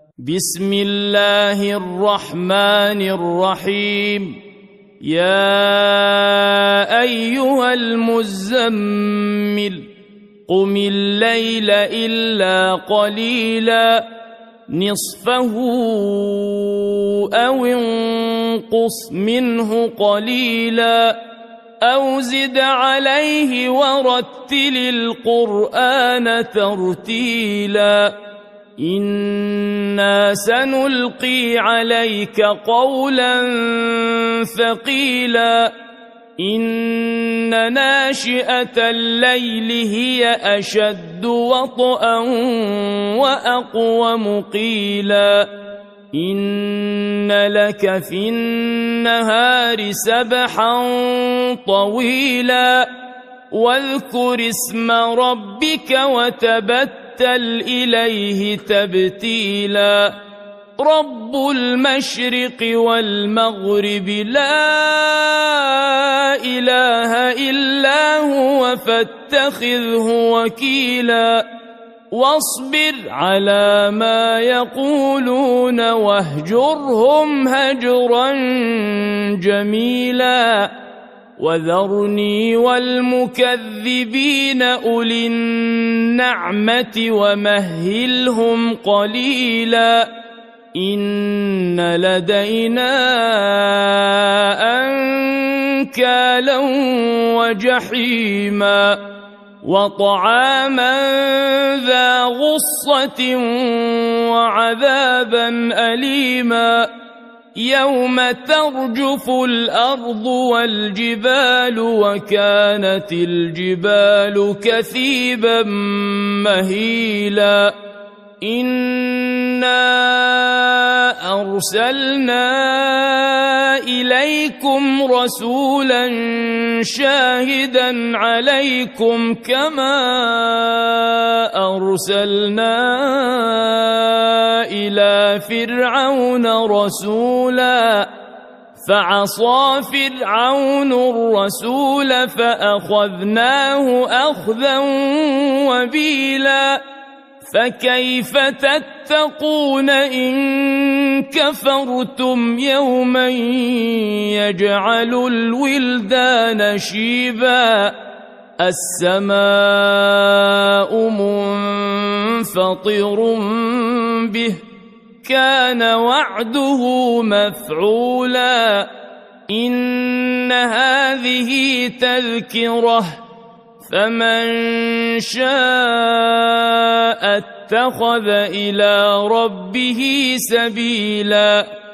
بسم الله الرحمن الرحيم. يا أيها المزمل قم الليل إلا قليلا نصفه أو انقص منه قليلا أو زد عليه ورتل القرآن ترتيلا إنا سنلقي عليك قولا ثقيلا إن ناشئة الليل هي أشد وطئا وأقوم قيلا إن لك في النهار سبحا طويلا واذكر اسم ربك وتبتل إليه تبتيلا رب المشرق والمغرب لا إله إلا هو فاتخذه وكيلا واصبر على ما يقولون واهجرهم هجرا جميلا وذرني والمكذبين أولي النعمة ومهلهم قليلا إن لدينا أنكالا وجحيما وطعاما ذا غصة وعذابا أليما يوم ترجف الأرض والجبال وكانت الجبال كثيبا مهيلا إنا أرسلنا إليكم رسولا شاهدا عليكم كما أرسلنا إلى فرعون رسولا فعصى فرعون الرسول فأخذناه أخذا وبيلا فكيف تتقون إن كفرتم يوما يجعل الولدان شيبا السماء منفطر به كان وعده مفعولا إن هذه تذكرة فمن شاء اتخذ إلى ربه سبيلا